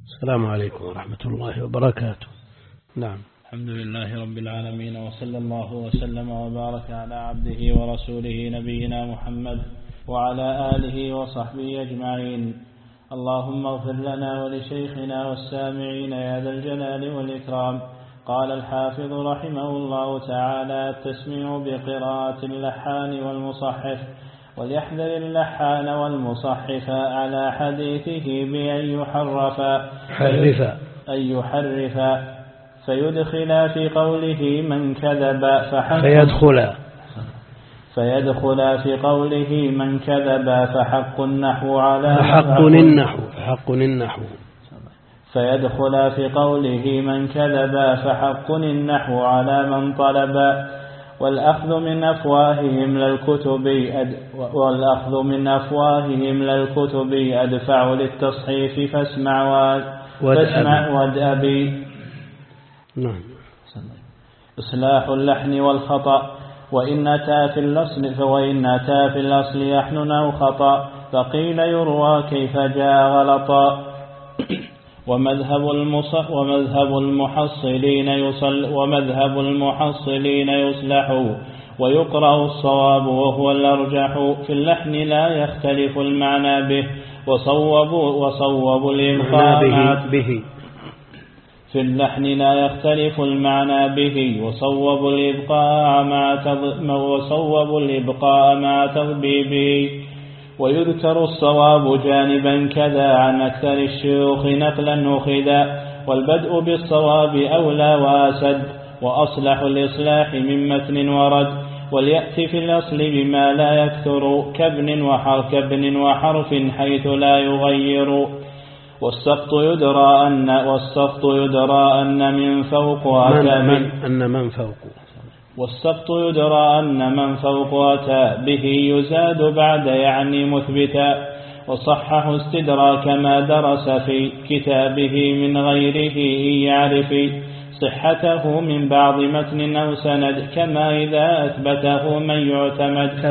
السلام عليكم ورحمة الله وبركاته. نعم. الحمد لله رب العالمين، وصلى الله وسلم وبارك على عبده ورسوله نبينا محمد وعلى آله وصحبه أجمعين. اللهم اغفر لنا ولشيخنا والسامعين يا ذا الجلال والإكرام. قال الحافظ رحمه الله تعالى: التسميع بقراءة اللحان والمصحف، وليحذر اللحان والمصحف على حديثه بأن يحرف فيدخل في قوله من كذب فيدخل في قوله من كذب فحق النحو على فيدخل في قوله من كذب فحق النحو على من طلب. والأخذ من أفواههم للكتب أدفع للتصحيف فاسمع وادأبي. إصلاح اللحن والخطأ، وإن أتى في الأصل لحن أو خطأ فقيل يروى كيف جاء غلطا. ومذهب المحصلين يصلح ويقرأ الصواب وهو الأرجح. في اللحن لا يختلف المعنى به وصوب الإبقاء مع تضبيبه. ويذكر الصواب جانبا كذا عن أكثر الشيوخ نقلا أخذا. والبدء بالصواب أولى وأسد، وأصلح الإصلاح من متن ورد. وليأتي في الأصل بما لا يكثر كابن وحرف حيث لا يغير. والسقط يدرى أن من فوق أتى به يزاد بعد يعني مثبتا. وصحح استدراك ما درس في كتابه من غيره يعرف صحته من بعض متن أو سند، كما إذا أثبته من يعتمد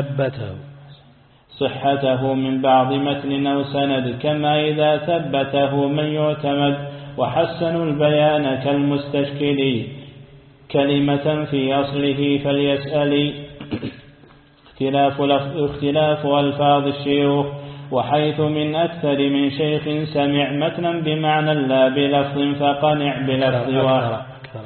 وحسنوا البيان كالمستشكل كلمة في أصله فليسأل. اختلاف ألفاظ الشيوخ، وحيث من أكثر من شيخ سمع متنا بمعنى لا بلفظ فقنع بلفظ واحد.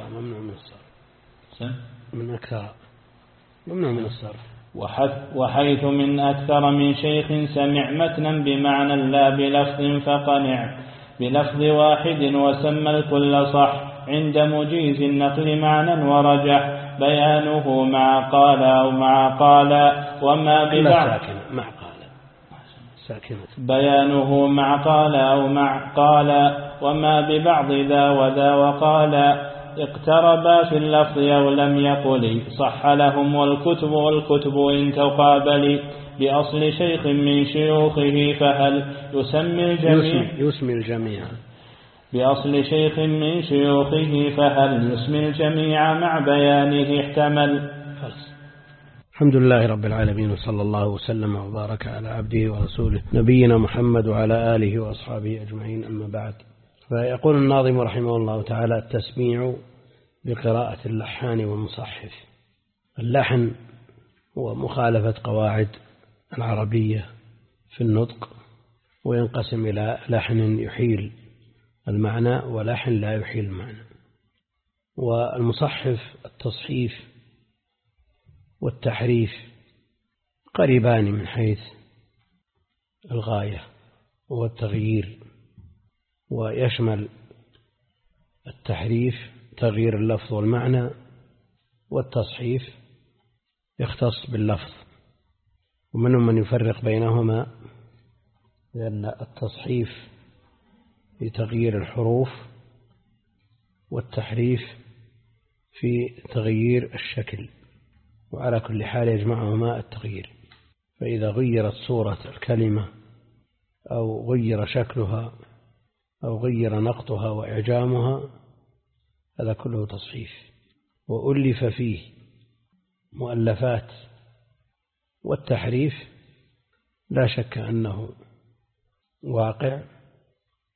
وحيث من أكثر من شيخ سمع متنا بمعنى لا بلفظ فقنع بلفظ واحد وسمى الكل صح. عند مجيز النقل معنى ورجح بيانه مع قال أو مع قال وما ببعض بيانه مع قال أو مع قال وما ببعض ذا وذا وقال. اقتربا في اللفظ أو لم يقل صح لهم. والكتب إن تقابل بأصل شيخ من شيوخه فهل يسمي الجميع مع بيانه احتمل. الحمد لله رب العالمين، وصلى الله وسلم وبارك على عبده ورسوله نبينا محمد وعلى آله وأصحابه أجمعين، أما بعد. فيقول الناظم رحمه الله تعالى: التسميع بقراءة اللحان والمصحف. اللحن هو مخالفة قواعد العربية في النطق، وينقسم إلى لحن يحيل المعنى ولحن لا يحيل المعنى. والمصحف التصحيف والتحريف قريبان من حيث الغاية والتغيير، ويشمل التحريف تغيير اللفظ والمعنى، والتصحيف يختص باللفظ. ومنهم من يفرق بينهما، لأن التصحيف في تغيير الحروف والتحريف في تغيير الشكل، وعلى كل حال يجمعهما التغيير. فإذا غيرت صورة الكلمة أو غير شكلها أو غير نقطها وإعجامها هذا كله تصحيف. وألف فيه مؤلفات. والتحريف لا شك أنه واقع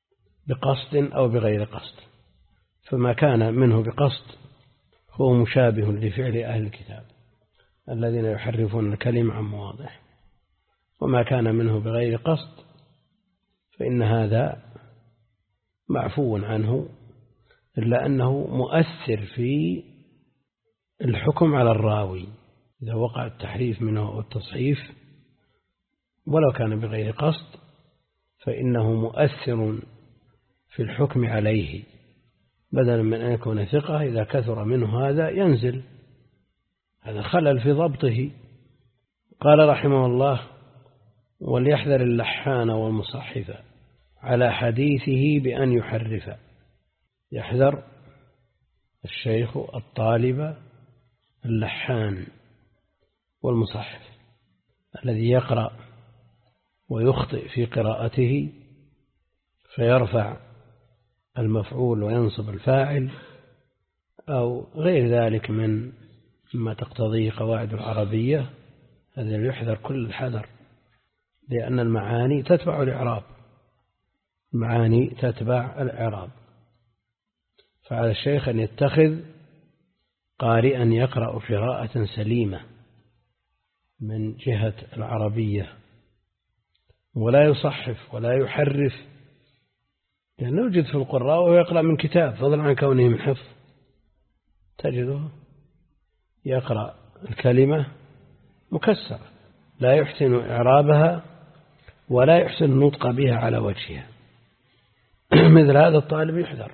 بقصد أو بغير قصد، فما كان منه بقصد هو مشابه لفعل أهل الكتاب الذين يحرفون الكلم عن مواضعه، وما كان منه بغير قصد فإن هذا معفو عنه، إلا أنه مؤثر في الحكم على الراوي إذا وقع التحريف منه أو التصحيف ولو كان بغير قصد، فإنه مؤثر في الحكم عليه، بدلا من أن يكون ثقة إذا كثر منه هذا ينزل، هذا خلل في ضبطه. قال رحمه الله: وليحذر اللحان والمصحف على حديثه بأن يحرف. يحذر الشيخ الطالب اللحان والمصحف الذي يقرأ ويخطئ في قراءته فيرفع المفعول وينصب الفاعل أو غير ذلك من ما تقتضيه قواعد العربية، هذا يحذر كل الحذر، لأن المعاني تتبع الإعراب، المعاني تتبع الإعراب. فعلى الشيخ أن يتخذ قارئا يقرأ قراءة سليمة من جهة العربية، ولا يصحف ولا يحرف، لأنه يوجد في القراء وهو يقرأ من كتاب فضلا عن كونه من حفظ، تجده يقرأ الكلمة مكسرة لا يحسن إعرابها ولا يحسن النطق بها على وجهها. مثل هذا الطالب يحذر.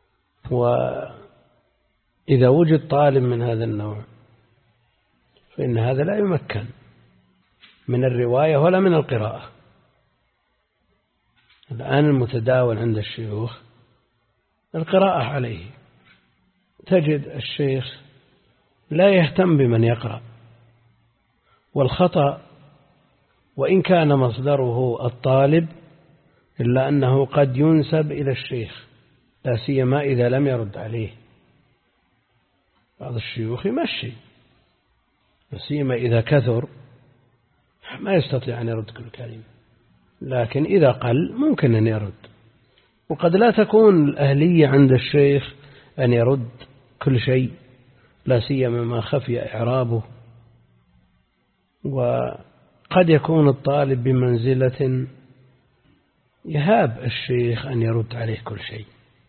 وإذا وجد طالب من هذا النوع فإن هذا لا يمكن من الرواية ولا من القراءة. الآن المتداول عند الشيوخ القراءة عليه، تجد الشيخ لا يهتم بمن يقرأ، والخطأ وإن كان مصدره الطالب إلا أنه قد ينسب إلى الشيخ، لا سيما إذا لم يرد عليه. بعض الشيوخ يمشي، لا سيما إذا كثر ما يستطيع أن يرد كل كلمة، لكن إذا قل ممكن أن يرد. وقد لا تكون الأهلية عند الشيخ أن يرد كل شيء، لا سيما ما خفي إعرابه. وقد يكون الطالب بمنزلة يهاب الشيخ أن يرد عليه كل شيء،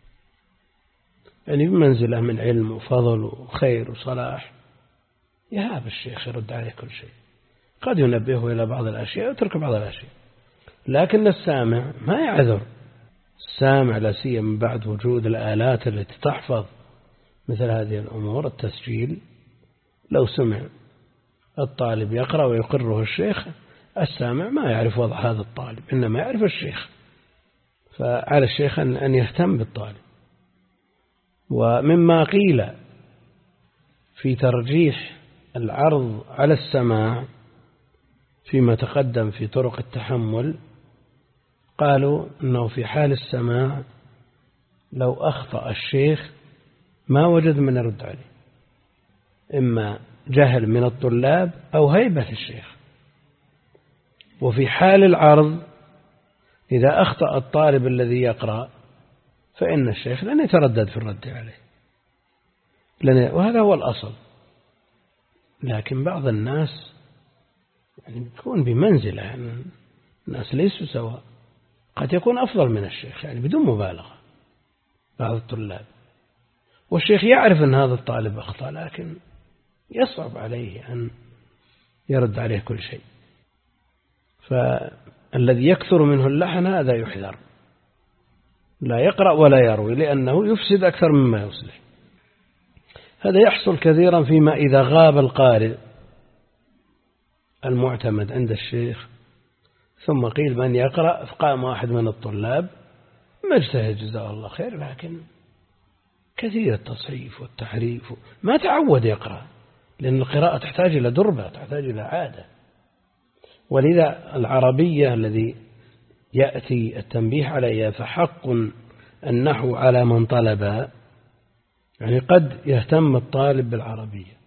يعني بمنزلة من علم وفضل وخير وصلاح، يهاب الشيخ يرد عليه كل شيء، قد ينبهه إلى بعض الأشياء ويترك بعض الأشياء. لكن السامع ما يعذر، السامع لا سيما بعد وجود الآلات التي تحفظ مثل هذه الأمور، التسجيل، لو سمع الطالب يقرأ ويقره الشيخ، السامع ما يعرف وضع هذا الطالب، إنما يعرف الشيخ، فعلى الشيخ أن يهتم بالطالب. ومما قيل في ترجيح العرض على السماع فيما تقدم في طرق التحمل، قالوا أنه في حال السماع لو أخطأ الشيخ ما وجد من يرد عليه، إما جهل من الطلاب أو هيبة الشيخ. وفي حال العرض إذا أخطأ الطالب الذي يقرأ فإن الشيخ لن يتردد في الرد عليه، وهذا هو الأصل. لكن بعض الناس يعني يكون بمنزلة، يعني الناس ليسوا سواء، قد يكون أفضل من الشيخ يعني بدون مبالغة بعض الطلاب، والشيخ يعرف أن هذا الطالب أخطأ لكن يصعب عليه أن يرد عليه كل شيء. فالذي يكثر منه اللحن هذا يحذر، لا يقرأ ولا يروي، لأنه يفسد أكثر مما يصلح. هذا يحصل كثيرا فيما إذا غاب القارئ المعتمد عند الشيخ ثم قيل من يقرأ، فقام واحد من الطلاب مجتهد جزاه الله خير، لكن كثير التصحيف والتحريف، ما تعود يقرأ، لأن القراءة تحتاج إلى دربة، تحتاج إلى عادة. ولذا العربية الذي يأتي التنبيه عليها فحق النحو على من طلب، يعني قد يهتم الطالب بالعربية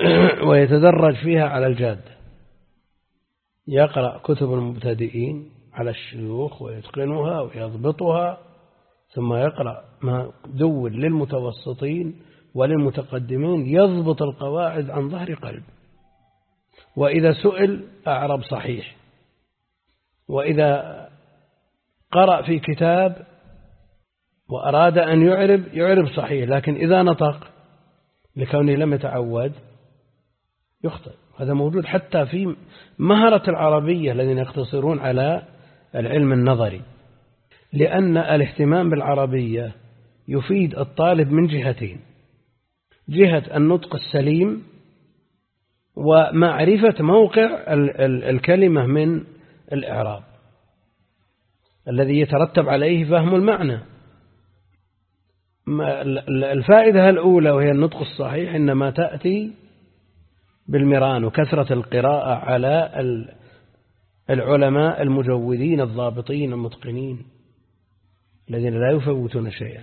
ويتدرج فيها على الجادة، يقرأ كتب المبتدئين على الشيوخ ويتقنها ويضبطها، ثم يقرأ ما دون للمتوسطين وللمتقدمين، يضبط القواعد عن ظهر قلب. وإذا سئل أعرب صحيح، وإذا قرأ في كتاب وأراد أن يعرب صحيح، لكن إذا نطق لكونه لم يتعود يخطئ. هذا موجود حتى في مهرة العربية الذين يقتصرون على العلم النظري، لأن الاهتمام بالعربية يفيد الطالب من جهتين: جهة النطق السليم ومعرفة موقع الكلمة من الإعراب الذي يترتب عليه فهم المعنى. الفائدة الأولى وهي النطق الصحيح إنما تأتي بالمران وكثرة القراءة على العلماء المجودين الضابطين المتقنين الذين لا يفوتون شيئا.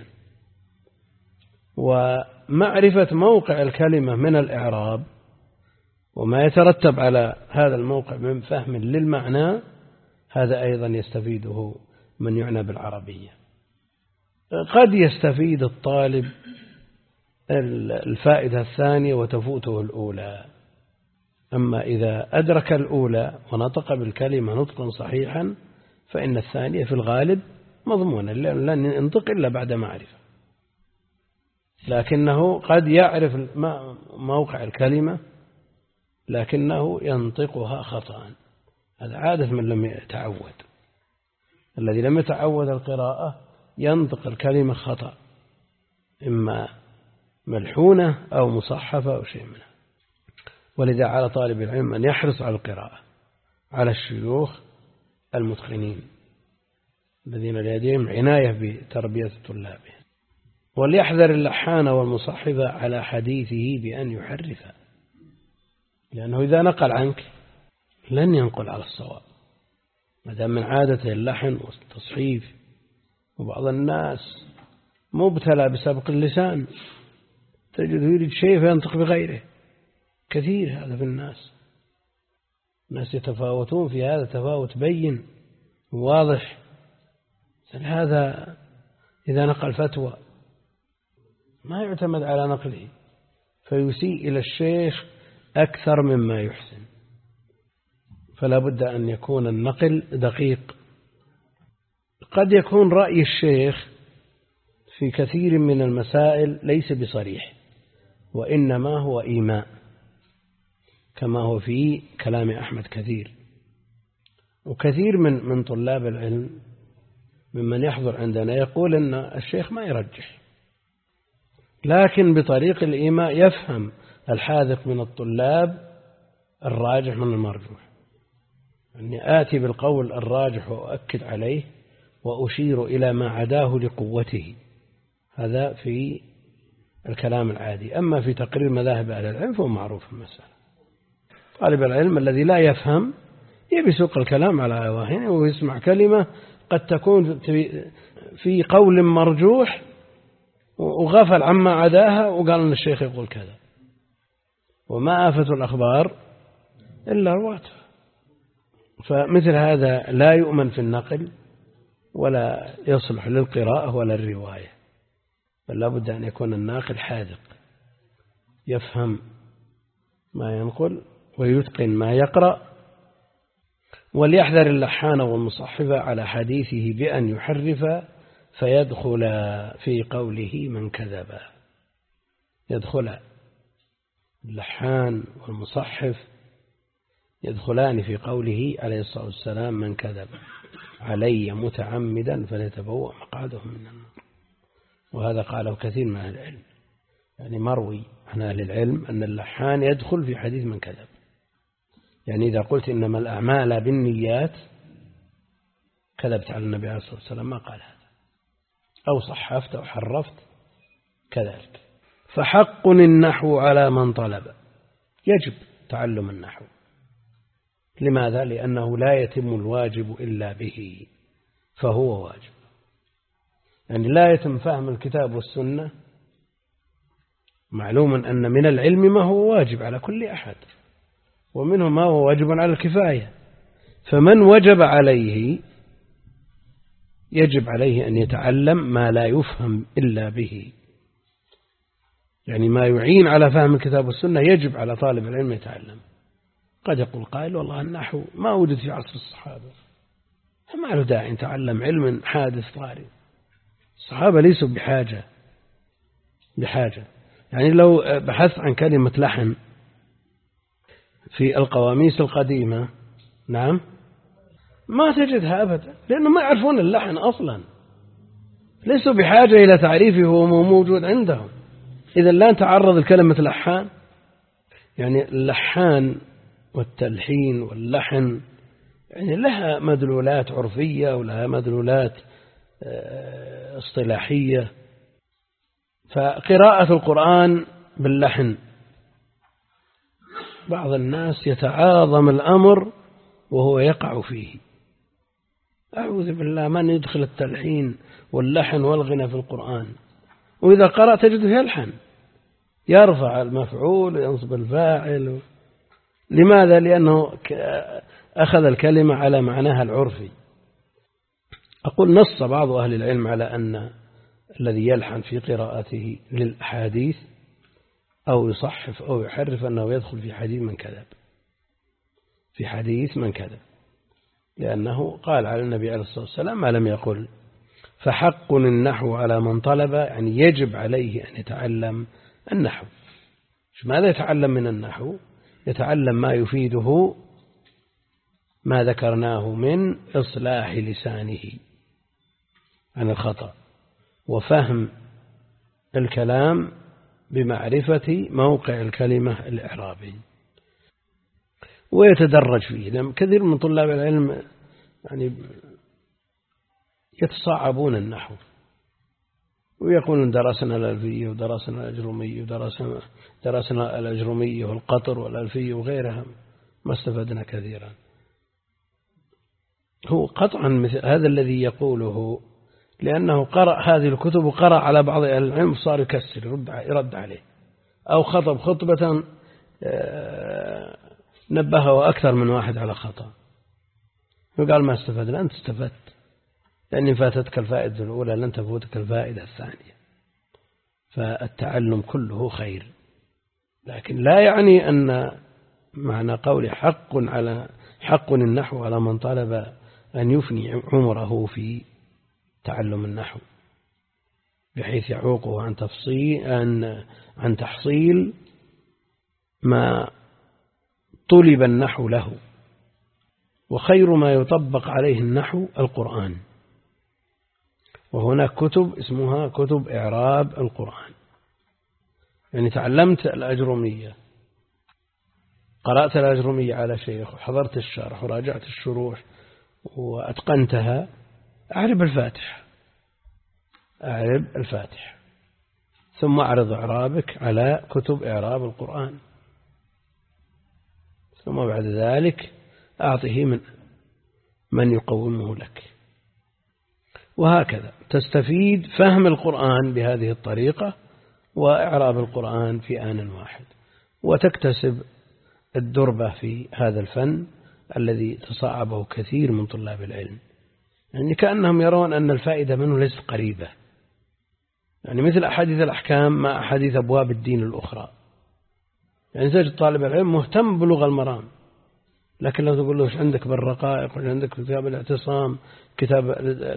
ومعرفة موقع الكلمة من الإعراب وما يترتب على هذا الموقع من فهم للمعنى، هذا أيضا يستفيده من يعنى بالعربية. قد يستفيد الطالب الفائدة الثانية وتفوته الأولى، أما إذا أدرك الأولى ونطق بالكلمة نطقا صحيحا فإن الثانية في الغالب مضمونة، لن ينطق إلا بعد معرفة، لكنه قد يعرف موقع الكلمة لكنه ينطقها خطأ. هذا عادة من لم يتعود. الذي لم يتعود القراءة ينطق الكلمة خطأ، إما ملحونة أو مصحفة أو شيء منها. ولذا على طالب العلم أن يحرص على القراءة على الشيوخ المتقنين الذين لديهم عناية بتربية طلابهم. وليحذر اللحان والمصحف على حديثه بأن يحرفه، لأنه إذا نقل عنك لن ينقل على الصواب، ما دام من عادته اللحن والتصحيف. وبعض الناس مبتلى بسبق اللسان، تجد يريد شيء فينطق بغيره، كثير هذا في الناس يتفاوتون في هذا تفاوت بين واضح. هذا إذا نقل فتوى ما يعتمد على نقله، فيسيء إلى الشيخ أكثر مما يحسن. فلا بد أن يكون النقل دقيق. قد يكون رأي الشيخ في كثير من المسائل ليس بصريح، وإنما هو إيماء، كما هو في كلام أحمد كثير. وكثير من طلاب العلم ممن يحضر عندنا يقول أن الشيخ ما يرجح، لكن بطريق الإيماء يفهم الحاذق من الطلاب الراجح من المرجوح. أني آتي بالقول الراجح وأؤكد عليه وأشير إلى ما عداه لقوته، هذا في الكلام العادي. أما في تقرير مذاهب أهل العلم فهو معروف المسألة. طالب العلم الذي لا يفهم يبي يسوق الكلام على أواهنه ويسمع كلمة قد تكون في قول مرجوح وغفل عما عداها وقال أن الشيخ يقول كذا. وما آفة الأخبار إلا رواتها. فمثل هذا لا يؤمن في النقل ولا يصلح للقراءة ولا الرواية، بل لا بد أن يكون الناقل حاذق يفهم ما ينقل ويتقن ما يقرأ. وليحذر اللحان والمصحف على حديثه بأن يحرف فيدخل في قوله من كذب. يدخل اللحان والمصحف يدخلان في قوله عليه الصلاة والسلام من كذب علي متعمدا فليتبوأ مقعده من النار. وهذا قاله كثير من أهل العلم، يعني مروي عن أهل العلم أن اللحان يدخل في حديث من كذب. يعني إذا قلت إنما الأعمال بالنيات كذبت على النبي عليه الصلاة والسلام ما قال هذا، أو صحفت أو حرفت كذلك. فحق النحو على من طلب، يجب تعلم النحو. لماذا؟ لأنه لا يتم الواجب إلا به، فهو واجب. يعني لا يتم فهم الكتاب والسنة. معلوم أن من العلم ما هو واجب على كل أحد، ومنه ما هو واجب على الكفاية. فمن وجب عليه يجب عليه أن يتعلم ما لا يفهم إلا به، يعني ما يعين على فهم الكتاب والسنة يجب على طالب العلم يتعلم. قد يقول قائل والله النحو ما وجد في عصر الصحابة، فما له داعي نتعلم علم حادث طارئ. الصحابة ليسوا بحاجة. يعني لو بحثت عن كلمة لحن في القواميس القديمة، نعم، ما تجدها أبدا، لأنهم ما يعرفون اللحن أصلا، ليسوا بحاجة إلى تعريفه وهو موجود عندهم. إذا لا نتعرض لكلمة لحان، يعني اللحان والتلحين واللحن يعني لها مدلولات عرفية ولها مدلولات اصطلاحية. فقراءة القرآن باللحن بعض الناس يتعاظم الأمر وهو يقع فيه. أعوذ بالله، من يدخل التلحين واللحن والغنى في القرآن؟ وإذا قرأ تجده يلحن، يرفع المفعول وينصب الفاعل. لماذا؟ لأنه أخذ الكلمة على معناها العرفي. أقول نص بعض أهل العلم على أن الذي يلحن في قراءته للأحاديث أو يصحف أو يحرف أنه يدخل في حديث من كذب، لأنه قال على النبي عليه الصلاة والسلام ما لم يقل. فحق النحو على من طلب، يعني يجب عليه أن يتعلم النحو. ماذا يتعلم من النحو؟ يتعلم ما يفيده ما ذكرناه من إصلاح لسانه عن الخطأ، وفهم الكلام بمعرفة موقع الكلمة الإعرابي، ويتدرج فيه. لأن كثير من طلاب العلم يعني يتصعبون النحو ويقولون درسنا الألفية ودرسنا الأجرمية ودرسنا الأجرمية والقطر والألفية وغيرها، ما استفدنا كثيرا. هو قطعا مثل هذا الذي يقوله لأنه قرأ هذه الكتب وقرأ على بعض أهل العلم صار يكسر يرد عليه، أو خطب خطبة نبهه أكثر من واحد على خطأ، وقال ما استفدنا. أنت استفدت، لأن فاتتك الفائدة الأولى لن تفوتك الفائدة الثانية. فالتعلم كله خير، لكن لا يعني أن معنى قول حق النحو على من طلب أن يفني عمره في تعلم النحو بحيث يعوقه عن تحصيل ما طلب النحو له. وخير ما يطبق عليه النحو القرآن، وهناك كتب اسمها كتب إعراب القرآن. يعني تعلمت الأجرمية، قرأت الأجرمية على شيخ وحضرت الشرح وراجعت الشروح وأتقنتها، أعرب الفاتحة ثم أعرض إعرابك على كتب إعراب القرآن، ثم بعد ذلك أعطه من يقومه لك. وهكذا تستفيد فهم القرآن بهذه الطريقة وإعراب القرآن في آن واحد، وتكتسب الدربة في هذا الفن الذي تصعبه كثير من طلاب العلم. يعني كأنهم يرون أن الفائدة منه ليست قريبة، يعني مثل أحاديث الأحكام مع أحاديث أبواب الدين الأخرى. يعني تجد طالب العلم مهتم بلغة المرام، لكن لو تقول له وش عندك بالرقائق، وش عندك كتاب الاعتصام، كتاب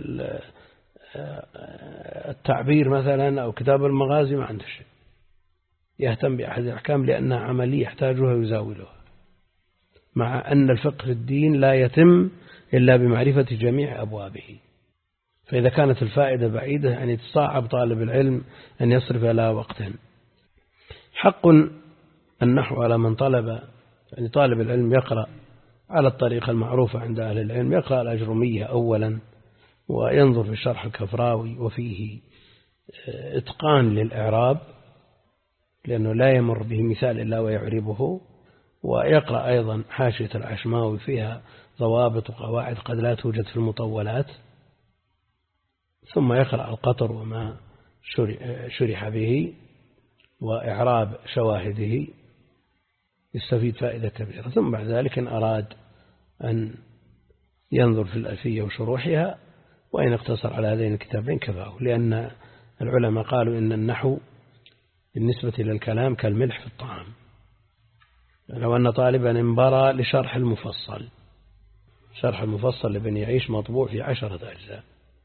التعبير مثلا، أو كتاب المغازي، ما عنده شيء. يهتم بأحد الأحكام لأنها عملية يحتاجها ويزاولها، مع أن الفقه في الدين لا يتم إلا بمعرفة جميع أبوابه. فإذا كانت الفائدة بعيدة يعني تصعب طالب العلم أن يصرف لها وقتا. حق النحو على من طلب، يعني طالب العلم يقرأ على الطريقة المعروفة عند أهل العلم، يقرأ الأجرمية أولا وينظر في شرح الكفراوي وفيه إتقان للإعراب، لأنه لا يمر به مثال إلا ويعربه، ويقرأ أيضا حاشية العشماوي فيها ضوابط وقواعد قد لا توجد في المطولات، ثم يقرأ القطر وما شرح به وإعراب شواهده، يستفيد فائدة كبيرة. ثم بعد ذلك إن أراد أن ينظر في الألفية وشروحها وإن اقتصر على هذين الكتابين كفاه، لأن العلماء قالوا إن النحو بالنسبة للكلام كالملح في الطعام. لو أن طالبا انبرى لشرح المفصل، شرح المفصل لابن يعيش مطبوع في 10 أجزاء،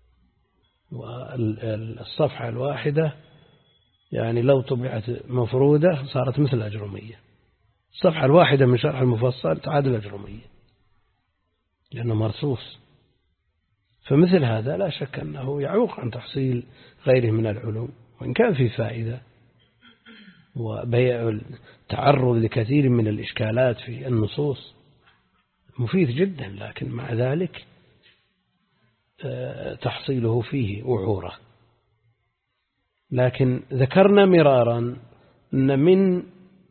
والصفحة الواحدة يعني لو طبعت مفرودة صارت مثل الأجرمية. الصفحة الواحدة من شرح المفصل تعادل الأجرمية لأنه مرصوص. فمثل هذا لا شك أنه يعوق عن تحصيل غيره من العلوم، وإن كان في فائدة وبيع التعرض لكثير من الإشكالات في النصوص مفيد جدا، لكن مع ذلك تحصيله فيه وعورة. لكن ذكرنا مرارا أن من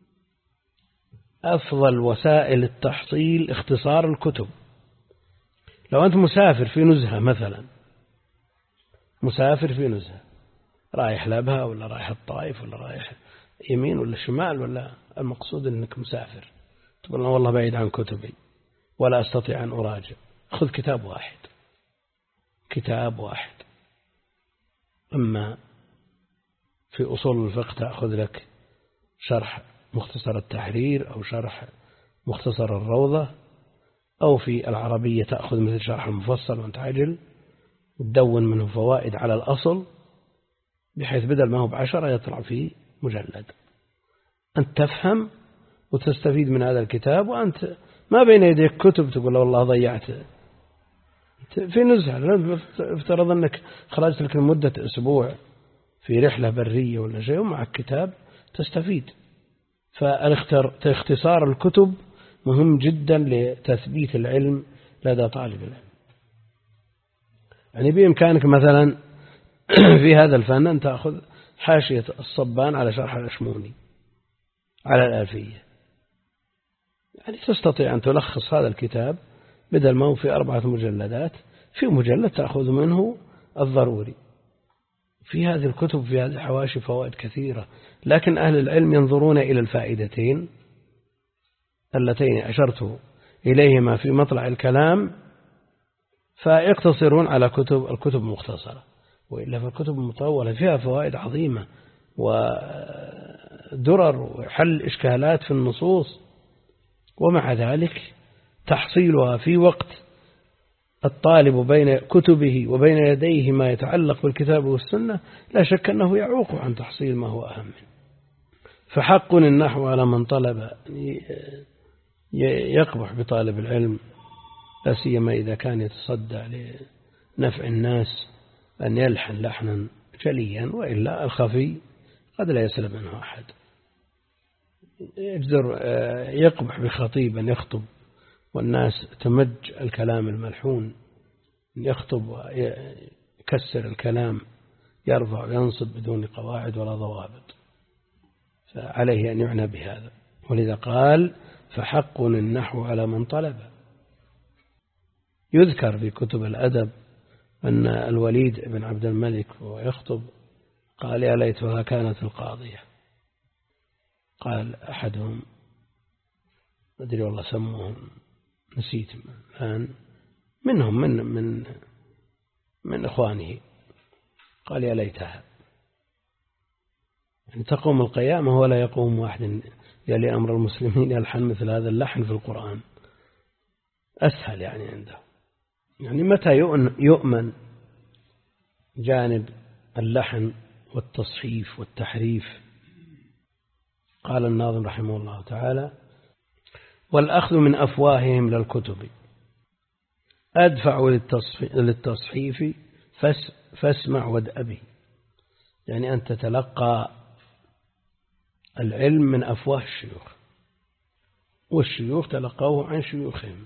أفضل وسائل التحصيل اختصار الكتب. لو أنت مسافر في نزهة مثلا، مسافر في نزهة رايح لابها ولا رايح الطائف ولا رايح يمين ولا شمال، ولا المقصود أنك مسافر، تقول والله بعيد عن كتبي ولا أستطيع أن أراجع، خذ كتاب واحد، كتاب واحد. أما في أصول الفقه تأخذ لك شرح مختصر التحرير أو شرح مختصر الروضة، أو في العربية تأخذ مثل شرح المفصل وانت عاجل وتدون منه فوائد على الأصل، بحيث بدل ما هو ب10 يطلع فيه مجلد. أنت تفهم وتستفيد من هذا الكتاب، وأنت ما بين يديك كتب تقول والله ضيعت في نزهة. افترض أنك خرجت لك لمدة أسبوع في رحلة برية ولا شيء ومعك كتاب تستفيد. فاختصار الكتب مهم جدا لتثبيت العلم لدى طالب العلم. يعني بإمكانك مثلا في هذا الفن أن تأخذ حاشية الصبان على شرح الأشموني على الألفية، يعني تستطيع أن تلخص هذا الكتاب بدل ما هو في 4 مجلدات في مجلد تأخذ منه الضروري. في هذه الكتب في هذه الحواشي فوائد كثيرة، لكن أهل العلم ينظرون إلى الفائدتين اللتين أشرت إليهما في مطلع الكلام، فيقتصرون على الكتب المختصرة، وإلا فالكتب المطولة فيها فوائد عظيمة ودرر وحل إشكالات في النصوص، ومع ذلك تحصيلها في وقت الطالب بين كتبه وبين يديه ما يتعلق بالكتاب والسنة لا شك أنه يعوق عن تحصيل ما هو أهم منه. فحق النحو على من طلب يقبح بطالب العلم، لا سيما إذا كان يتصدى لنفع الناس أن يلحن لحنا جليا، وإلا الخفي قد لا يسلم منه أحد. يقبح بخطيب أن يخطب والناس تمج الكلام الملحون، يخطب ويكسر الكلام، يرفع وينصب بدون قواعد ولا ضوابط، فعليه أن يعنى بهذا. ولذا قال فحق النحو على من طلب. يذكر في كتب الأدب أن الوليد بن عبد الملك وهو يخطب قال يا ليتها كانت القاضية. قال أحدهم أدري والله سموهم نسيت الآن، منهم من إخوانه، قال يا ليتها، يعني تقوم القيامة ولا يقوم واحد يلي أمر المسلمين يلحن مثل هذا اللحن في القرآن. أسهل يعني عنده، يعني متى يؤمن جانب اللحن والتصحيف والتحريف. قال الناظم رحمه الله تعالى والأخذ من أفواههم للكتب أدفع للتصحيف فاسمع وادأبي. يعني أن تتلقى العلم من أفواه الشيوخ، والشيوخ تلقوه عن شيوخهم،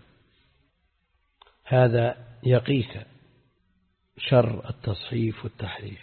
هذا يقيك شر التصحيف والتحريف،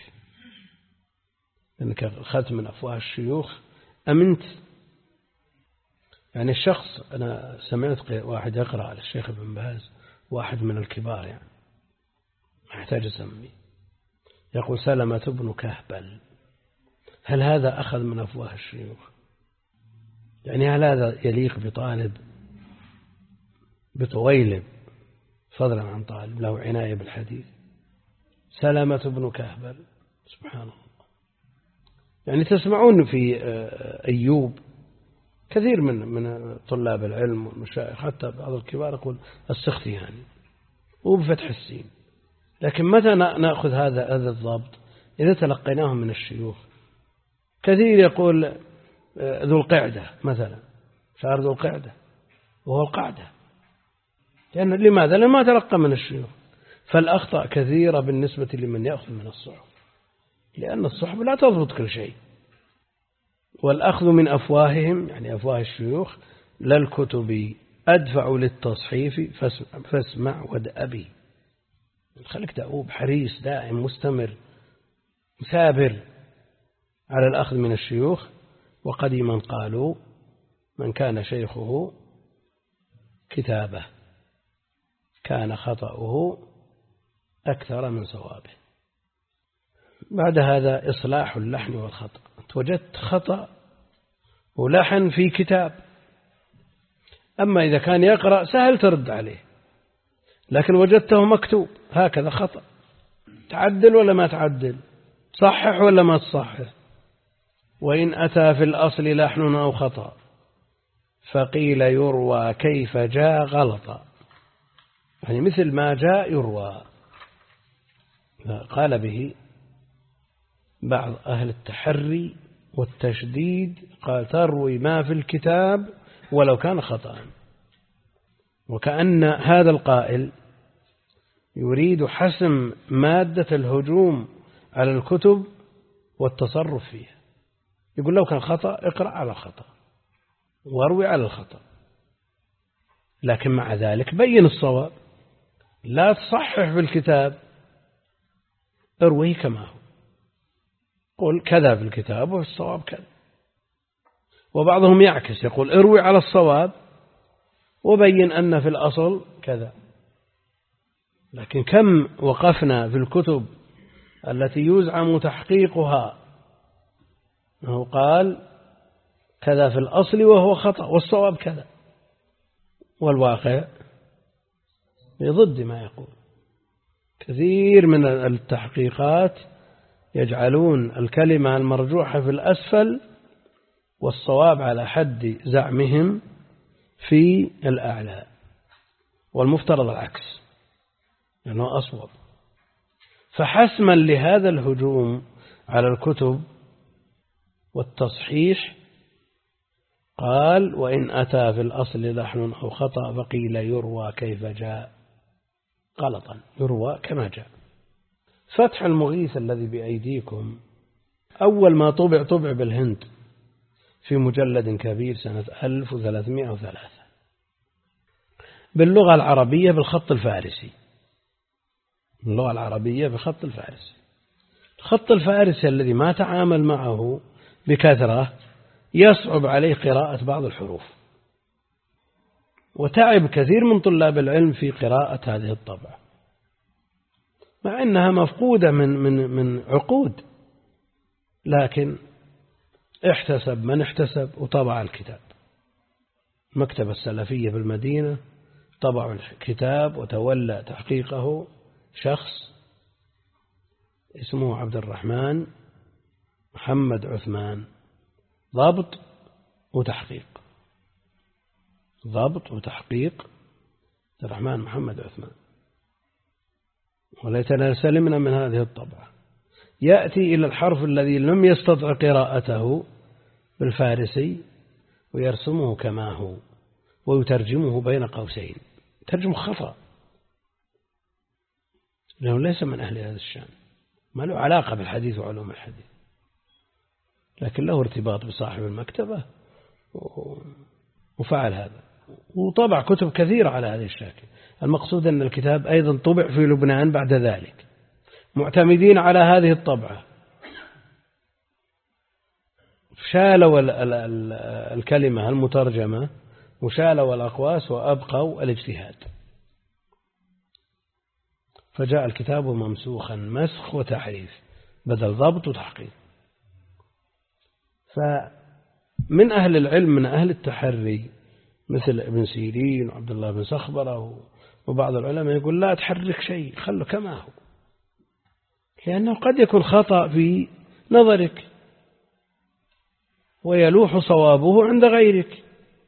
لأنك أخذت من أفواه الشيوخ أمنت. يعني الشخص، أنا سمعت واحد يقرأ على الشيخ ابن باز، واحد من الكبار يعني ما يحتاج أسمي، يقول سلمة بن كهبل. هل هذا أخذ من أفواه الشيوخ؟ يعني هل هذا يليق بطالب بطويلب فضلا عن طالب له عناية بالحديث؟ سلمة بن كهبل، سبحان الله. يعني تسمعون في أيوب كثير من طلاب العلم والمشايخ، حتى بعض الكبار يقول السختياني وبفتح السين. لكن متى نأخذ هذا الضبط؟ إذا تلقيناه من الشيوخ. كثير يقول ذو القعدة مثلا، شعر ذو القعدة، وهو القعدة. لماذا؟ لما تلقى من الشيوخ. فالأخطاء كثيرة بالنسبة لمن يأخذ من الصحف، لأن الصحف لا تضبط كل شيء. والأخذ من أفواههم، يعني أفواه الشيوخ، للكتب أدفع للتصحيف فاسمع ودأبي. خليك دؤوب حريص دائم مستمر مثابر على الأخذ من الشيوخ. وقديما قالوا من كان شيخه كتابه كان خطأه أكثر من صوابه. بعد هذا إصلاح اللحن والخطأ. وجدت خطأ ولحن في كتاب، أما إذا كان يقرأ سهل ترد عليه، لكن وجدته مكتوب هكذا خطأ، تعدل ولا ما تعدل، صحح ولا ما تصحح. وإن أتى في الأصل لحن أو خطأ فقيل يروى كيف جاء غلطا، يعني مثل ما جاء يروى. قال به بعض أهل التحري والتشديد، قال تروي ما في الكتاب ولو كان خطأ. وكأن هذا القائل يريد حسم مادة الهجوم على الكتب والتصرف فيها. يقول لو كان خطأ اقرأ على الخطأ واروي على الخطأ، لكن مع ذلك بين الصواب، لا تصحح في الكتاب، ارويه كما هو، قل كذا في الكتاب والصواب كذا. وبعضهم يعكس يقول اروي على الصواب وبين أن في الأصل كذا. لكن كم وقفنا في الكتب التي يزعم تحقيقها أنه قال كذا في الأصل وهو خطأ والصواب كذا، والواقع ضد ما يقول. كثير من التحقيقات يجعلون الكلمة المرجوحة في الأسفل والصواب على حد زعمهم في الأعلى، والمفترض العكس لأنه أصوب. فحسما لهذا الهجوم على الكتب والتصحيح قال وإن أتى في الأصل لحن أو خطأ فقيل يروى كيف جاء غلطا، يروى كما جاء. فتح المغيث الذي بأيديكم أول ما طبع بالهند في مجلد كبير سنة 1303 باللغة العربية بالخط الفارسي. اللغة العربية بخط الفارسي. الخط الفارسي الذي ما تعامل معه بكثرة يصعب عليه قراءة بعض الحروف، وتعب كثير من طلاب العلم في قراءة هذه الطبعة، مع أنها مفقودة من عقود، لكن احتسب من احتسب وطبع الكتاب. المكتبة السلفية بالمدينة طبعوا الكتاب وتولى تحقيقه شخص اسمه عبد الرحمن محمد عثمان، ضبط وتحقيق. ضبط وتحقيق عبد الرحمن محمد عثمان. وليتنا سلمنا من هذه الطبعة. يأتي إلى الحرف الذي لم يستطع قراءته بالفارسي ويرسمه كما هو ويترجمه بين قوسين، ترجم خطأ لأنه ليس من أهل هذا الشأن، ما له علاقة بالحديث وعلوم الحديث، لكن له ارتباط بصاحب المكتبة وفعل هذا، وطبع كتب كثيرة على هذه الشاكل. المقصود أن الكتاب أيضا طبع في لبنان بعد ذلك، معتمدين على هذه الطبعة، شالوا الكلمة المترجمة وشالوا الأقواس وأبقوا الاجتهاد، فجاء الكتاب ممسوخا مسخ وتحريف بدل ضبط وتحقيق. فمن أهل العلم من أهل التحري مثل ابن سيرين وعبد الله بن سخبرة وبعض العلماء يقول لا تحرك شيء، خله كما هو، لأنه قد يكون خطأ في نظرك ويلوح صوابه عند غيرك.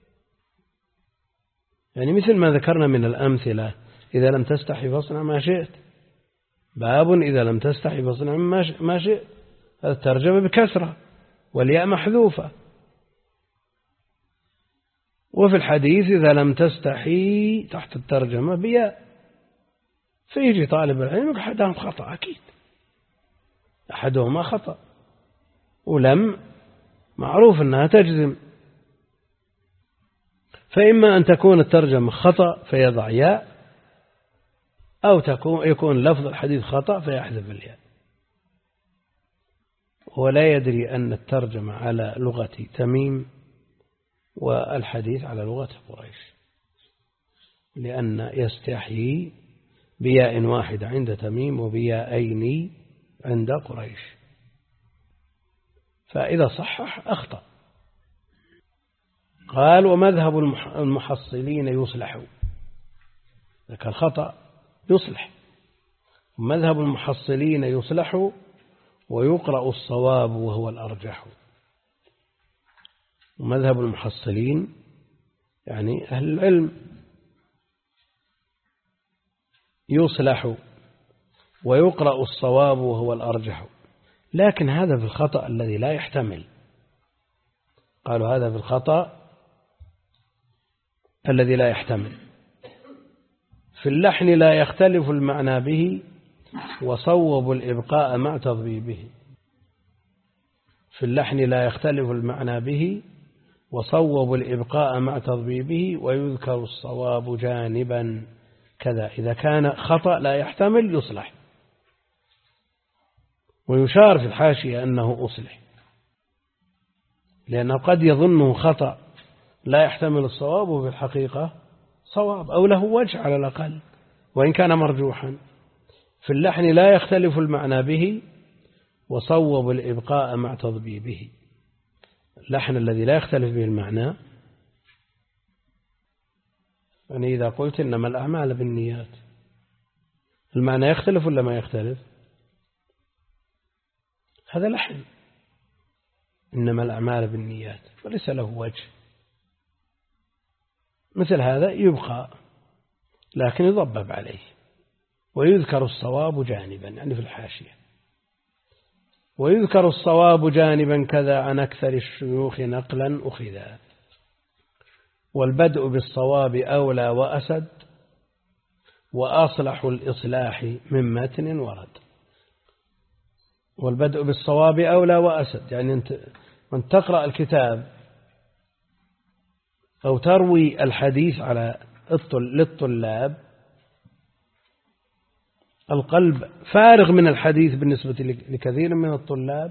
يعني مثل ما ذكرنا من الأمثلة: إذا لم تستحي فاصنع ما شئت، باب إذا لم تستحي فاصنع ما شئت. هذا الترجمة بكسرة والياء محذوفة. وفي الحديث إذا لم تستحي تحت الترجمة بياء. فيجي طالب العلم يقول أحدهم خطأ، أكيد أحدهما خطأ، ولم معروف أنها تجزم. فإما أن تكون الترجمة خطأ فيضع ياء، أو يكون لفظ الحديث خطأ فيحذف الياء. ولا يدري أن الترجمة على لغة تميم والحديث على لغة قريش، لأن يستحيي بياء واحدة عند تميم وبياءين عند قريش، فإذا صحح أخطأ. قال: ومذهب المحصلين يصلح. ذكر الخطأ يصلح. مذهب المحصلين يصلح ويقرأ الصواب وهو الأرجح. ومذهب المحصلين يعني أهل العلم يصلح ويقرأ الصواب وهو الأرجح. لكن هذا في الخطأ الذي لا يحتمل. قالوا هذا في الخطأ الذي لا يحتمل. في اللحن لا يختلف المعنى به وصوب الإبقاء مع تضبيبه. في اللحن لا يختلف المعنى به وصوب الإبقاء مع تضبيبه ويذكر الصواب جانبا كذا. إذا كان خطأ لا يحتمل يصلح. ويشار في الحاشية أنه أصلح، لأنه قد يظنه خطأ لا يحتمل الصواب وفي الحقيقة صواب، أو له وجه على الأقل وإن كان مرجوحا. في اللحن لا يختلف المعنى به وصوب الإبقاء مع تضبيبه. اللحن الذي لا يختلف به المعنى، يعني إذا قلت إنما الأعمال بالنيات، المعنى يختلف ولا ما يختلف؟ هذا لحن. إنما الأعمال بالنيات وليس له وجه. مثل هذا يبقى لكن يضبب عليه. ويذكر الصواب جانبا، يعني في الحاشية: ويذكر الصواب جانبا كذا عن أكثر الشيوخ نقلا أخذا. والبدء بالصواب أولى وأسد وأصلح الإصلاح من متن ورد. والبدء بالصواب أولى وأسد، يعني أنت تقرأ الكتاب أو تروي الحديث على للطلاب، القلب فارغ من الحديث بالنسبة لكثير من الطلاب،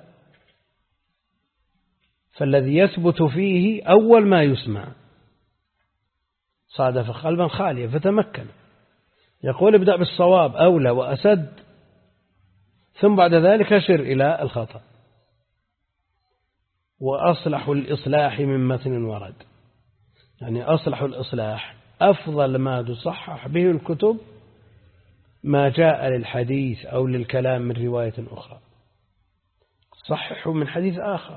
فالذي يثبت فيه أول ما يسمع. صادف قلبا خاليا فتمكن. يقول: ابدأ بالصواب أولى وأسد، ثم بعد ذلك أشر إلى الخطأ. وأصلح الإصلاح من متن ورد، يعني أصلح الإصلاح أفضل ما تصحح به الكتب ما جاء للحديث أو للكلام من رواية أخرى. صححوا من حديث آخر،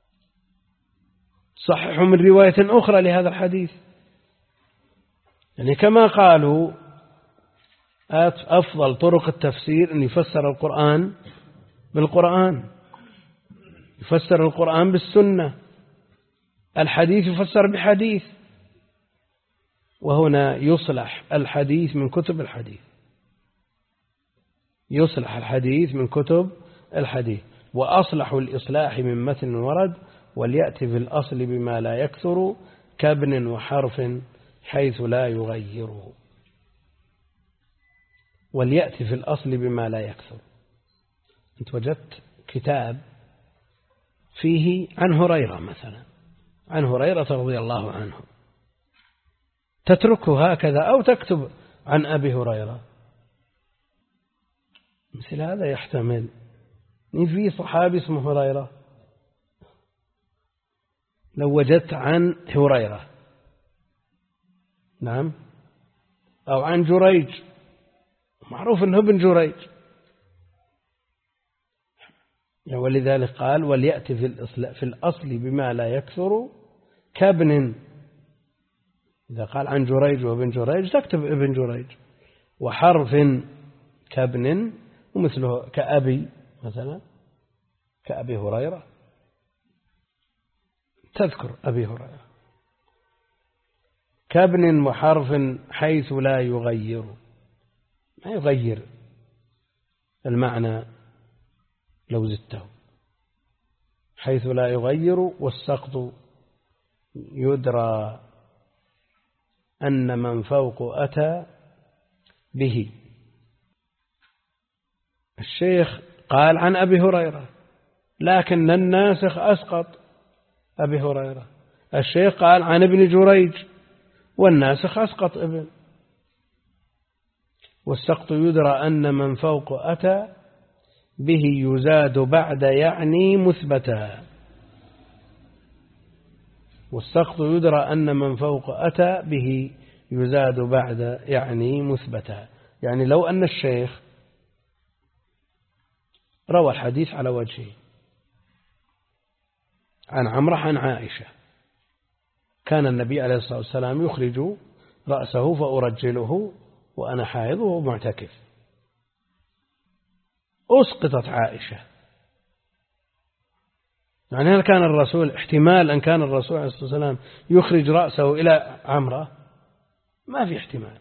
صححوا من رواية أخرى لهذا الحديث. يعني كما قالوا أفضل طرق التفسير أن يفسر القرآن بالقرآن، يفسر القرآن بالسنة، الحديث يفسر بحديث. وهنا يصلح الحديث من كتب الحديث، يصلح الحديث من كتب الحديث. وأصلح الإصلاح من متن ورد وليأتي في الأصل بما لا يكثر كابن وحرف حيث لا يغيره. وليأتي في الأصل بما لا يكثر. أنت وجدت كتاب فيه عن هريرة مثلا، عن هريرة رضي الله عنه، تتركه هكذا أو تكتب عن أبي هريرة. مثل هذا يحتمل إن في صحابي اسمه هريرة، لو وجدت عن هريرة نعم، أو عن جريج، معروف أنه ابن جريج، ولذلك قال وليأتي في الأصل بما لا يكثر كابن. إذا قال عن جريج وابن جريج تكتب ابن جريج، وحرف كابن ومثله كأبي مثلا، كأبي هريرة تذكر أبي هريرة. كابن وحرف حيث لا يغير، ما يغير المعنى لو زدته، حيث لا يغير. والسقط يدرى أن من فوق أتى به. الشيخ قال عن أبي هريرة لكن الناسخ أسقط أبي هريرة. الشيخ قال عن ابن جريج والناسخ أسقط ابن. والسقط يدرى أن من فوق أتى به يزاد بعد يعني مثبتا. والسقط يدرى أن من فوق أتى به يزاد بعد يعني مثبتا. يعني لو أن الشيخ روى الحديث على وجهه عن عمرو عن عائشة، كان النبي عليه الصلاة والسلام يخرج رأسه فأرجله وأنا حائض ومعتكف، أسقطت عائشة. يعني هل كان الرسول احتمال أن كان الرسول عليه الصلاة والسلام يخرج رأسه إلى عمرة؟ ما في احتمال.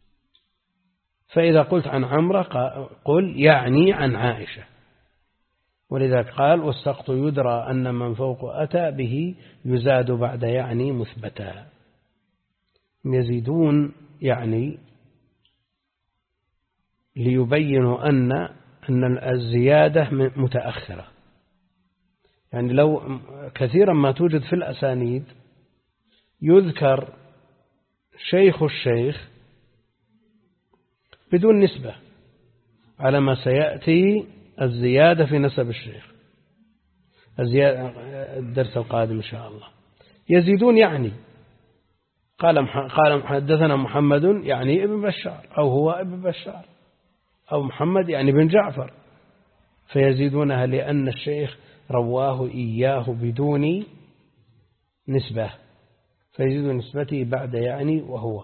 فإذا قلت عن عمرة قل يعني عن عائشة. ولذلك قال والسقط يدرى أن من فوق أتى به يزاد بعد يعني مثبتا. يزيدون يعني ليبينوا أن الزيادة متأخرة. يعني لو كثيرا ما توجد في الأسانيد يذكر شيخ الشيخ بدون نسبة، على ما سيأتي الزيادة في نسب الشيخ، الدرس القادم إن شاء الله. يزيدون يعني قال حدثنا محمد يعني ابن بشار، أو هو ابن بشار، أو محمد يعني بن جعفر، فيزيدونها لأن الشيخ رواه إياه بدون نسبة، فيزيد نسبته بعد يعني وهو.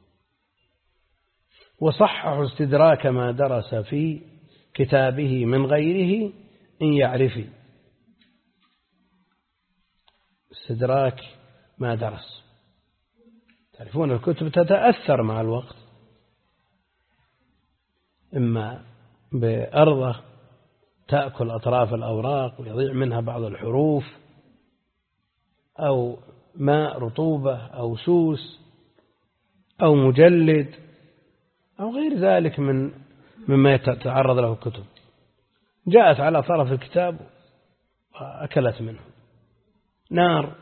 وصححوا استدراك ما درس في كتابه من غيره إن يعرفي. استدراك ما درس، تعرفون الكتب تتأثر مع الوقت، إما بأرضه تأكل أطراف الأوراق ويضيع منها بعض الحروف، أو ماء رطوبة، أو سوس، أو مجلد، أو غير ذلك مما يتعرض له الكتب، جاءت على طرف الكتاب وأكلت منه نار،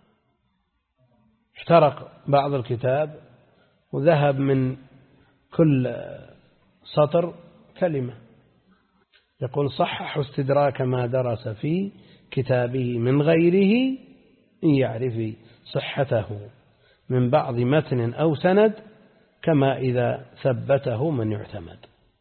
احترق بعض الكتاب وذهب من كل سطر كلمة. يقول صحح استدراك ما درس في كتابه من غيره إن يعرف صحته من بعض متن أو سند، كما إذا ثبته من يعتمد.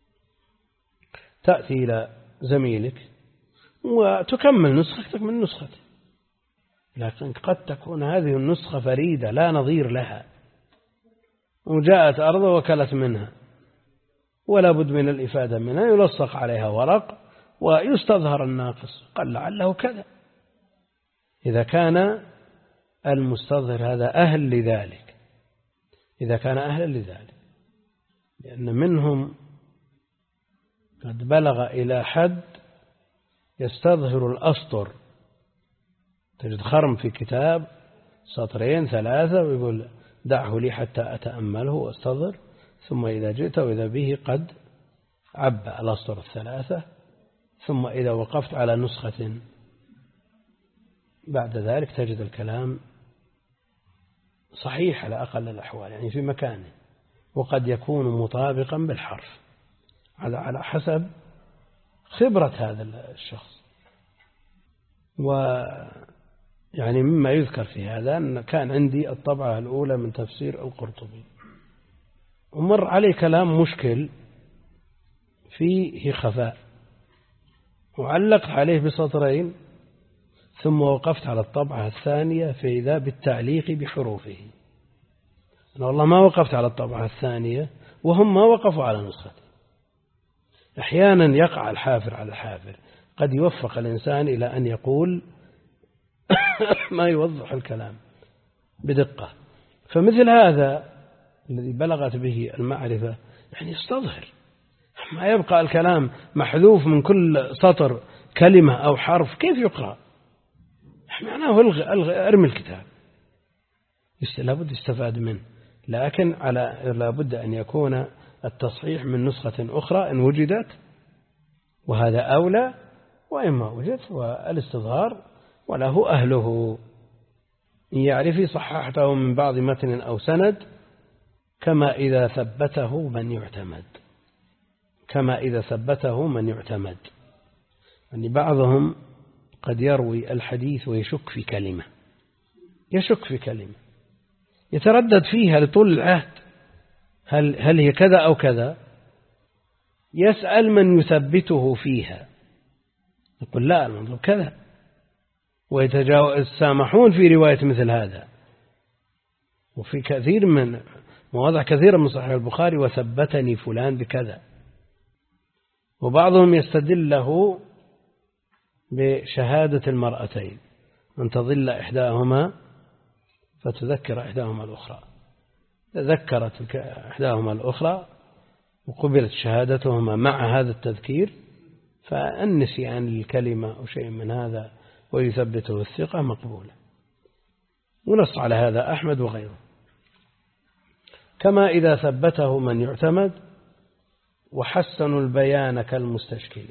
تأتي إلى زميلك وتكمل نسختك من نسخته، لكن قد تكون هذه النسخة فريدة لا نظير لها، وجاءت أرضه وكلت منها ولا بد من الإفادة منها، يلصق عليها ورق ويستظهر الناقص، قال لعله كذا. إذا كان المستظهر هذا أهل لذلك، إذا كان أهلا لذلك، لأن منهم قد بلغ إلى حد يستظهر الأسطر، تجد خرم في كتاب سطرين ثلاثة ويقول دعه لي حتى أتأمله واستظهر، ثم إذا جئت وإذا به قد عبى الأسطر الثلاثة، ثم إذا وقفت على نسخة بعد ذلك تجد الكلام صحيح على أقل الأحوال، يعني في مكانه، وقد يكون مطابقا بالحرف على حسب خبرة هذا الشخص. ويعني مما يذكر في هذا أن كان عندي الطبعة الأولى من تفسير القرطبي، ومر علي كلام مشكل فيه خفاء، وعلقت عليه بسطرين، ثم وقفت على الطبعة الثانية فإذا بالتعليق بحروفه. أنا والله ما وقفت على الطبعة الثانية وهم ما وقفوا على نسختي. أحيانا يقع الحافر على الحافر، قد يوفق الإنسان إلى أن يقول ما يوضح الكلام بدقة، فمثل هذا الذي بلغت به المعرفة يعني يستظهر، ما يبقى الكلام محذوف من كل سطر كلمة أو حرف، كيف يقرأ؟ معناه ارمي الكتاب. لابد يستفاد منه، لكن لابد أن يكون التصحيح من نسخة أخرى إن وجدت، وهذا أولى، وإما وجد والاستظهار وله أهله. إن يعرف صححته من بعض متن أو سند، كما إذا ثبته من يعتمد. يعني بعضهم قد يروي الحديث ويشك في كلمة، يتردد فيها لطول العهد، هل هي كذا أو كذا، يسأل من يثبته فيها، يقول لا المنظور كذا، ويتسامحون في رواية مثل هذا. وفي كثير من مواضع كثيرة من صحيح البخاري وثبتني فلان بكذا. وبعضهم يستدل له بشهادة المرأتين، أن تظل إحداهما فتذكر إحداهما الأخرى، تذكرت إحداهما الأخرى وقبلت شهادتهما مع هذا التذكير، فالنسيان للكلمة أو شيء من هذا ويثبته الثقة مقبولة. ونص على هذا أحمد وغيره. كما إذا ثبته من يعتمد، وحسنوا البيان كالمستشكل،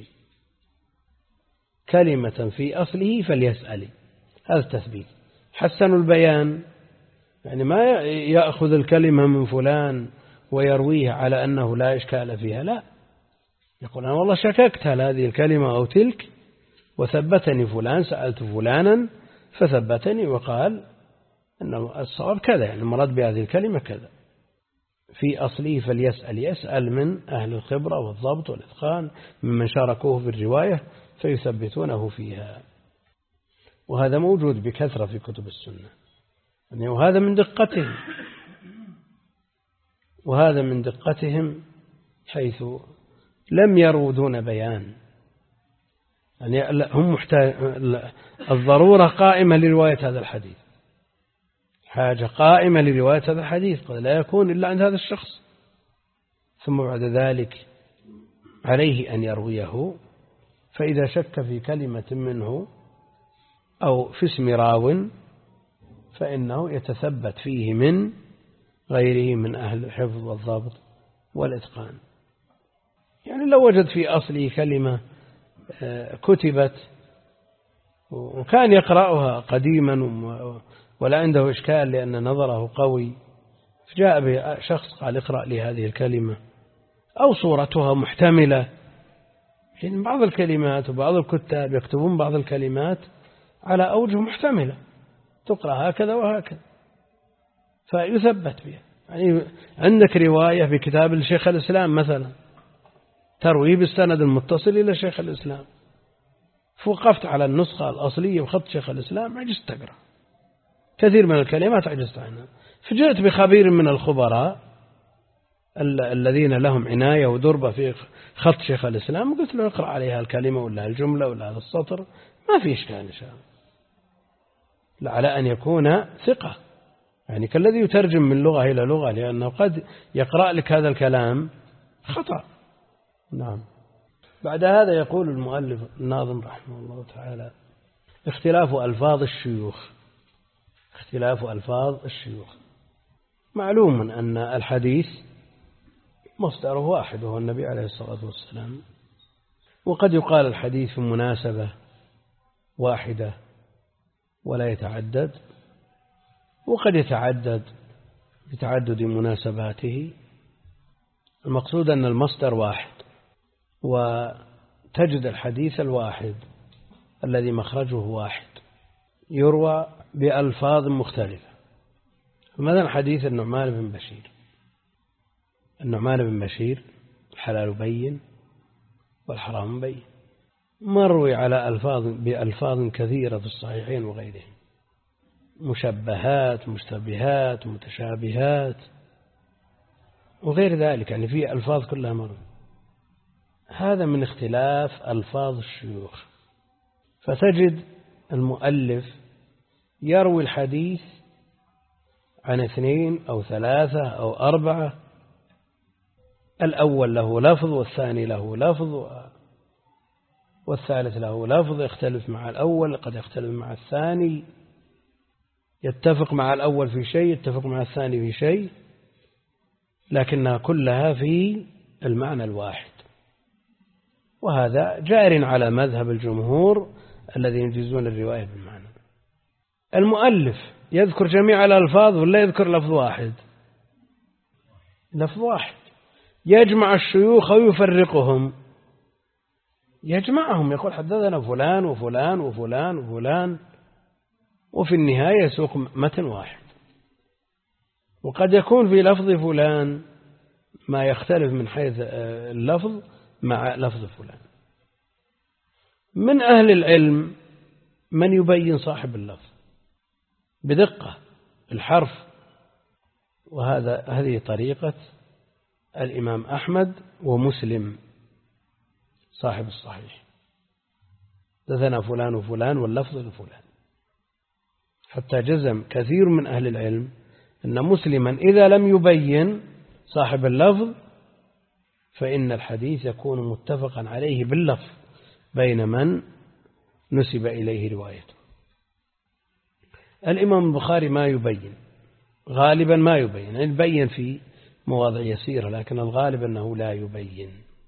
كلمة في أصله فليسأل. هذا التثبيت. حسنوا البيان يعني ما يأخذ الكلمة من فلان ويرويها على أنه لا إشكال فيها، لا، يقول أنا والله شككت هل هذه الكلمة أو تلك، وثبتني فلان، سألت فلانا فثبتني وقال أنه الصواب كذا، يعني المراد بهذه الكلمة كذا. في أصله فليسأل، يسأل من أهل الخبرة والضبط والإتقان ممن شاركوه في الرواية فيثبتونه فيها. وهذا موجود بكثرة في كتب السنة، يعني وهذا من دقتهم حيث لم يروا دون بيان. يعني هم الضرورة قائمة لرواية هذا الحديث، حاجة قائمة لرواية هذا الحديث قد لا يكون إلا عند هذا الشخص، ثم بعد ذلك عليه أن يرويه. فإذا شك في كلمة منه أو في اسم راو فإنه يتثبت فيه من غيره من أهل الحفظ والضبط والإتقان. يعني لو وجد في أصله كلمة كتبت وكان يقرأها قديما ولا عنده إشكال لأن نظره قوي، فجاء بشخص قال اقرأ لي هذه الكلمة، أو صورتها محتملة، لأن بعض الكلمات وبعض الكتاب يكتبون بعض الكلمات على أوجه محتملة، تقرأ هكذا وهكذا فيثبت بها. يعني عندك رواية بكتاب الشيخ الإسلام مثلا تروي بالسند المتصل إلى شيخ الإسلام، فوقفت على النسخة الأصلية وخط شيخ الإسلام عجزت تقرأ كثير من الكلمات، عجزت عنها، فجئت بخبير من الخبراء الذين لهم عناية ودربة في خط شيخ الإسلام، وقلت له اقرأ عليها الكلمة ولا الجملة ولا هذا السطر، ما في إشكال إن شاء الله، على أن يكون ثقة، يعني كالذي يترجم من لغة إلى لغة، لأنه قد يقرأ لك هذا الكلام خطأ. نعم. بعد هذا يقول المؤلف الناظم رحمه الله تعالى: اختلاف ألفاظ الشيوخ. معلوم أن الحديث مصدره واحد وهو النبي عليه الصلاة والسلام، وقد يقال الحديث في مناسبة واحدة ولا يتعدد، وقد يتعدد بتعدد مناسباته. المقصود أن المصدر واحد، وتجد الحديث الواحد الذي مخرجه واحد يروى بألفاظ مختلفة. مثلا حديث النعمان بن بشير الحلال بين والحرام بين، مروي على بألفاظ كثيرة في الصحيحين وغيرهم، مشبهات مشتبهات متشابهات وغير ذلك، يعني في ألفاظ كلها مروي. هذا من اختلاف ألفاظ الشيوخ. فتجد المؤلف يروي الحديث عن 2 أو 3 أو 4، الأول له لفظ والثاني له لفظ والثالث له لفظ، يختلف مع الأول قد يختلف مع الثاني، يتفق مع الأول في شيء يتفق مع الثاني في شيء، لكنها كلها في المعنى الواحد. وهذا جار على مذهب الجمهور الذين يجيزون الرواية بالمعنى. المؤلف يذكر جميع الألفاظ ولا يذكر لفظ واحد؟ لفظ واحد. يجمع الشيوخ ويفرقهم، يجمعهم، يقول حدثنا فلان وفلان وفلان وفلان، وفي النهاية يسوق متن واحد. وقد يكون في لفظ فلان ما يختلف من حيث اللفظ مع لفظ فلان. من أهل العلم من يبين صاحب اللفظ بدقة الحرف، هذه طريقة الإمام أحمد ومسلم صاحب الصحيح، حدثنا فلان وفلان واللفظ لفلان، حتى جزم كثير من أهل العلم أن مسلما إذا لم يبين صاحب اللفظ فإن الحديث يكون متفقا عليه باللفظ بين من نسب إليه روايته. الإمام البخاري ما يبين، غالبا ما يبين، يبين في مواضع يسيرة، لكن الغالب أنه لا يبين.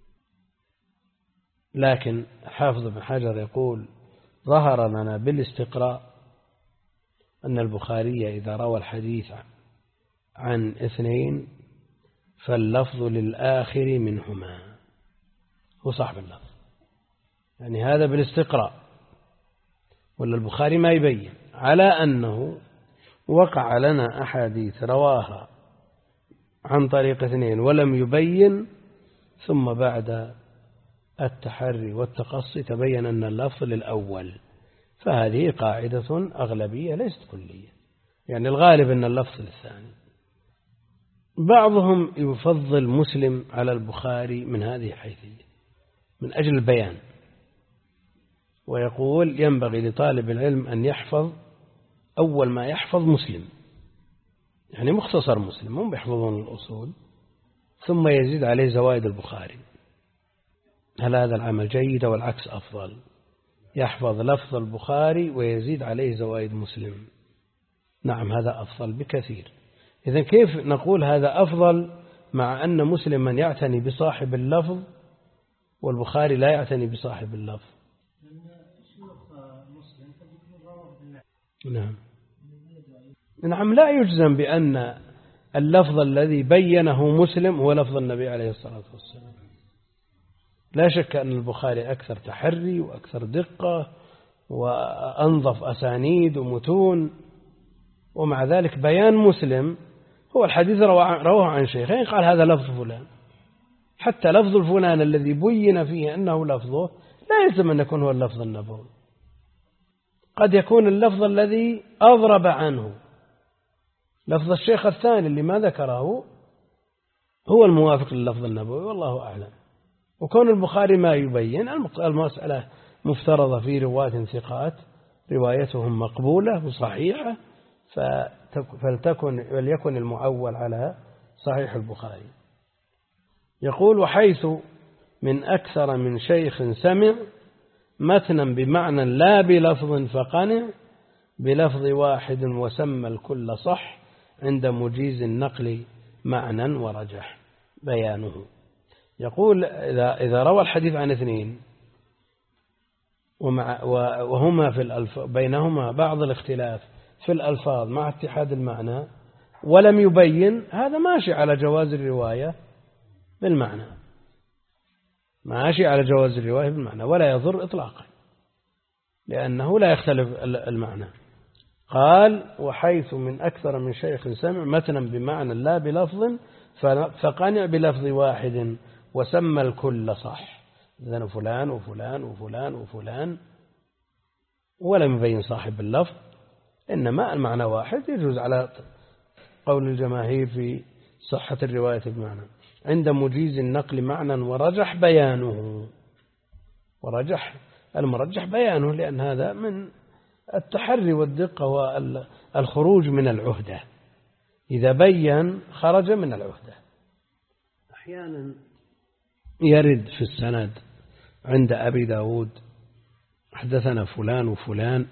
لكن حافظ بن حجر يقول ظهر لنا بالاستقراء أن البخاري إذا روى الحديث عن 2 فاللفظ للآخر منهما، هو صاحب اللفظ، يعني هذا بالاستقراء. ولا البخاري ما يبين، على أنه وقع لنا أحاديث رواها عن طريق 2 ولم يبين، ثم بعد التحري والتقصي تبين أن اللفظ للأول، فهذه قاعدة أغلبية ليست كلية، يعني الغالب أن اللفظ للثاني. بعضهم يفضل مسلم على البخاري من هذه الحيثية من أجل البيان، ويقول ينبغي لطالب العلم أن يحفظ أول ما يحفظ مسلم، يعني مختصر مسلم، هم يحفظون الأصول ثم يزيد عليه زوائد البخاري. هل هذا العمل جيد والعكس أفضل؟ يحفظ لفظ البخاري ويزيد عليه زوائد مسلم. نعم هذا أفضل بكثير. إذن كيف نقول هذا أفضل مع أن مسلما يعتني بصاحب اللفظ والبخاري لا يعتني بصاحب اللفظ؟ نعم لا يجزم بأن اللفظ الذي بينه مسلم هو لفظ النبي عليه الصلاة والسلام. لا شك أن البخاري أكثر تحري وأكثر دقة وأنظف أسانيد ومتون، ومع ذلك بيان مسلم هو الحديث رواه عن شيخين قال هذا لفظ فلان، حتى لفظ الفلان الذي بين فيه أنه لفظه لا يلزم أن يكون هو اللفظ النبوي، قد يكون اللفظ الذي أضرب عنه لفظ الشيخ الثاني اللي ما ذكره هو الموافق لللفظ النبوي، والله أعلم. وكون البخاري ما يبين، المسألة مفترضة في رواة ثقات روايتهم مقبولة وصحيحة، فليكن المعول على صحيح البخاري. يقول وحيث من أكثر من شيخ سمع متنا بمعنى لا بلفظ فقنع بلفظ واحد وسمى الكل صح عند مجيز النقل معنى ورجح بيانه. يقول إذا روى الحديث عن 2 وهما بينهما بعض الاختلاف في الألفاظ مع اتحاد المعنى ولم يبين، هذا ماشي على جواز الرواية بالمعنى، ماشي على جواز الرواية بالمعنى ولا يضر إطلاقا لأنه لا يختلف المعنى. قال وحيث من أكثر من شيخ سمع متنا بمعنى لا بلفظ فقنع بلفظ واحد وسمى الكل صح حدثنا فلان وفلان وفلان وفلان، ولم يبين صاحب اللفظ، إنما المعنى واحد، يجوز على قول الجماهير في صحة الرواية بمعنى عند مجيز النقل معنى ورجح بيانه. ورجح المرجح بيانه، لأن هذا من التحري والدقة والخروج من العهدة، إذا بين خرج من العهدة. أحيانا يرد في السند عند أبي داود حدثنا فلان وفلان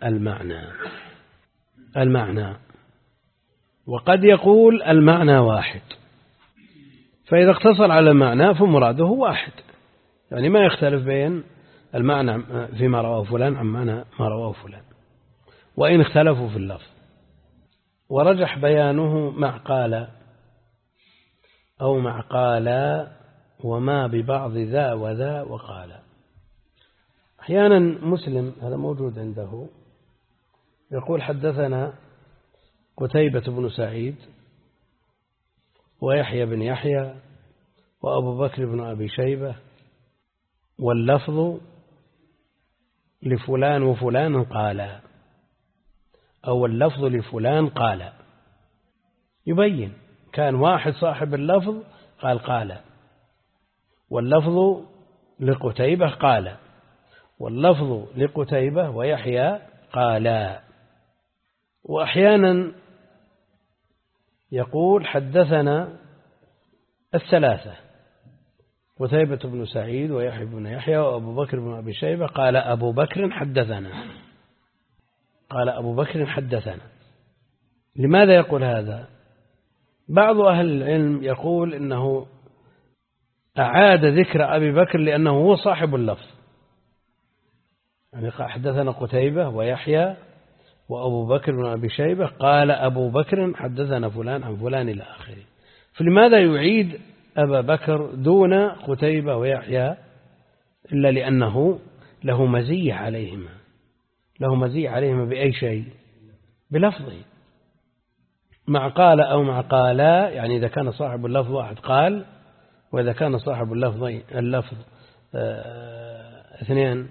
المعنى، وقد يقول المعنى واحد، فإذا اقتصر على المعنى فمراده واحد، يعني ما يختلف بين المعنى فيما رواه فلان عن معنى ما رواه فلان، وإن اختلفوا في اللفظ. ورجح بيانه مع قال أو مع قال وما ببعض ذا وذا وقال. أحيانا مسلم، هذا موجود عنده، يقول حدثنا قتيبة بن سعيد ويحيى بن يحيى وأبو بكر بن أبي شيبة، واللفظ لفلان وفلان قال، أو اللفظ لفلان قال، يبين كان واحد صاحب اللفظ قال، واللفظ لقتيبة قال، واللفظ لقتيبة ويحيى قال. وأحيانا يقول حدثنا الثلاثة، قتيبة بن سعيد ويحيى بن يحيى وأبو بكر بن أبي شيبة، قال أبو بكر حدثنا. لماذا يقول هذا؟ بعض أهل العلم يقول إنه أعاد ذكر أبي بكر لأنه هو صاحب اللفظ، يعني حدثنا قتيبة ويحيى وأبو بكر بن أبي شيبة، قال أبو بكر حدثنا فلان عن فلان إلى آخره. فلماذا يعيد أبا بكر دون قتيبة ويحيى؟ إلا لأنه له مزية عليهما بأي شيء؟ بلفظه. مع قال أو مع قالا، يعني إذا كان صاحب اللفظ واحد قال، وإذا كان صاحب اللفظ اثنين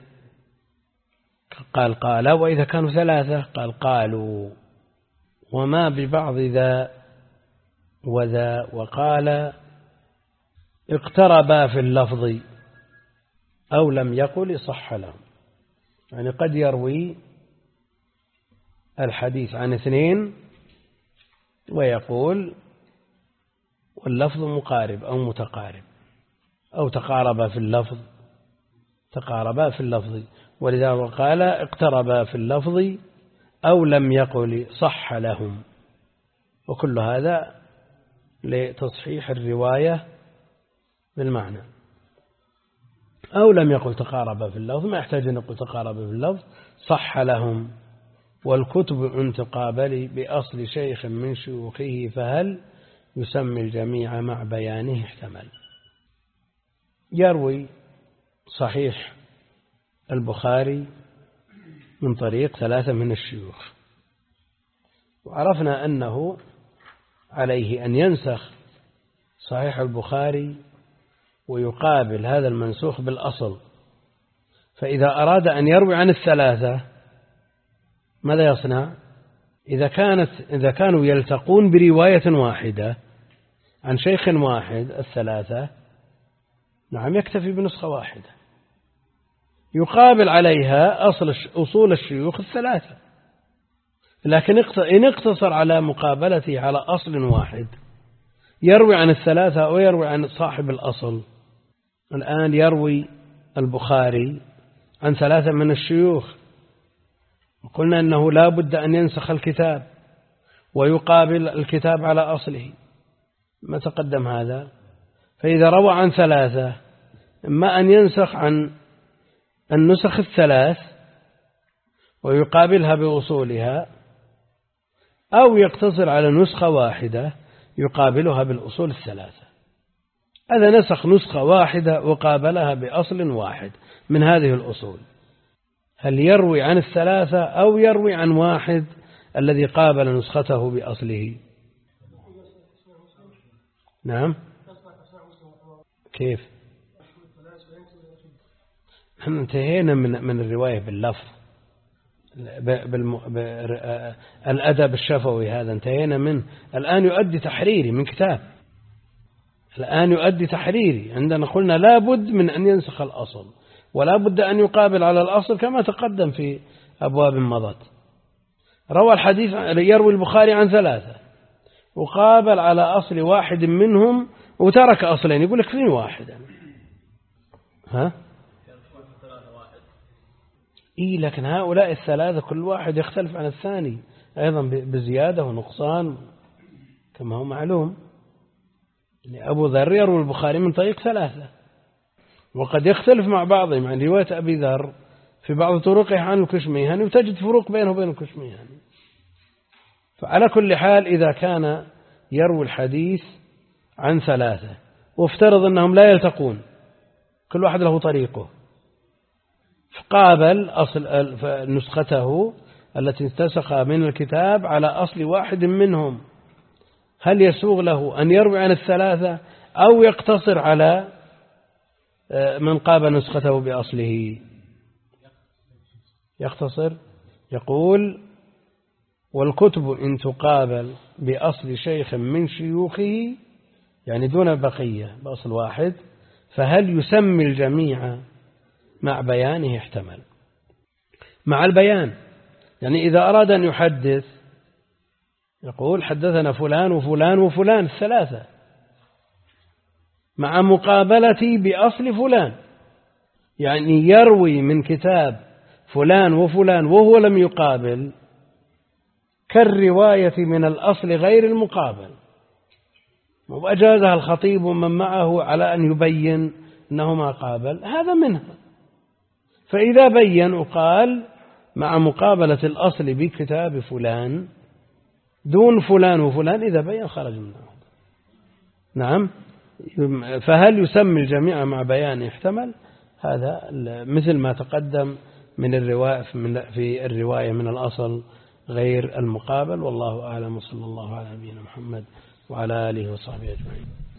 قال، وإذا كانوا ثلاثة قالوا. وما ببعض ذا وذا وقال اقتربا في اللفظ أو لم يقل صح لهم، يعني قد يروي الحديث عن اثنين ويقول واللفظ مقارب أو متقارب، أو تقاربا في اللفظ، ولذا قال اقتربا في اللفظ أو لم يقل صح لهم. وكل هذا لتصحيح الرواية بالمعنى. أو لم يقل تقاربا في اللفظ، ما يحتاج أن يقول تقاربا في اللفظ، صح لهم. والكتب أن تقابل بأصل شيخ من شيوخه، فهل يسمي الجميع مع بيانه احتمل. يروي صحيح البخاري من طريق ثلاثة من الشيوخ، وعرفنا أنه عليه أن ينسخ صحيح البخاري ويقابل هذا المنسوخ بالأصل. فإذا أراد أن يروي عن الثلاثة ماذا يصنع؟ إذا كانوا يلتقون برواية واحدة عن شيخ واحد الثلاثة، نعم يكتفي بنسخة واحدة يقابل عليها أصول الشيوخ الثلاثة. لكن إن اقتصر على مقابلته على أصل واحد، يروي عن الثلاثة أو يروي عن صاحب الأصل. الآن يروي البخاري عن ثلاثة من الشيوخ، قلنا أنه لا بد أن ينسخ الكتاب ويقابل الكتاب على أصله، ما تقدم هذا. فإذا روى عن ثلاثة، إما أن ينسخ عن النسخ الثلاث ويقابلها بأصولها، أو يقتصر على نسخة واحدة يقابلها بالأصول الثلاثة. هذا نسخ نسخة واحدة وقابلها بأصل واحد من هذه الأصول. هل يروي عن الثلاثة أو يروي عن واحد الذي قابل نسخته بأصله؟ نعم. كيف؟ احنا انتهينا من الرواية باللفظ، الأدب الشفوي هذا انتهينا منه. الآن يؤدي تحريري من كتاب، الآن يؤدي تحريري. عندنا قلنا لا بد من أن ينسخ الأصل، ولا بد أن يقابل على الأصل كما تقدم في أبواب مضت. روى الحديث، يروي البخاري عن 3 وقابل على أصل واحد منهم وترك أصلين، يقول لك فين واحد؟ ها؟ إيه، لكن هؤلاء ال3 كل واحد يختلف عن الثاني أيضا بزيادة ونقصان كما هو معلوم. أبو ذر يروي البخاري من طريق 3، وقد يختلف مع بعضهم عن رواية أبي ذر في بعض طرقه عن الكشميهاني، وتجد فروق بينه وبين الكشميهاني. فعلى كل حال إذا كان يروي الحديث عن 3 وافترض أنهم لا يلتقون، كل واحد له طريقه، فقابل أصل نسخته التي انتسخ من الكتاب على أصل واحد منهم، هل يسوغ له أن يروي عن ال3 أو يقتصر على من قابل نسخته بأصله؟ يقتصر. يقول: والكتب إن تقابل بأصل شيخ من شيوخه، يعني دون بقية بأصل واحد، فهل يسمي الجميع مع بيانه؟ احتمل مع البيان، يعني إذا أراد أن يحدث يقول حدثنا فلان وفلان وفلان 3 مع مقابلتي بأصل فلان، يعني يروي من كتاب فلان وفلان وهو لم يقابل كالرواية من الأصل غير المقابل. وأجازها الخطيب ومن معه على أن يبين أنه ما قابل، هذا منها. فإذا بين وقال مع مقابلة الأصل بكتاب فلان دون فلان وفلان، إذا بين خرج منه. نعم. فهل يسمي الجميع مع بيان احتمل؟ هذا مثل ما تقدم من الرواية في الرواية من الأصل غير المقابل. والله أعلم، صلى الله على نبينا محمد وعلى آله وصحبه أجمعين.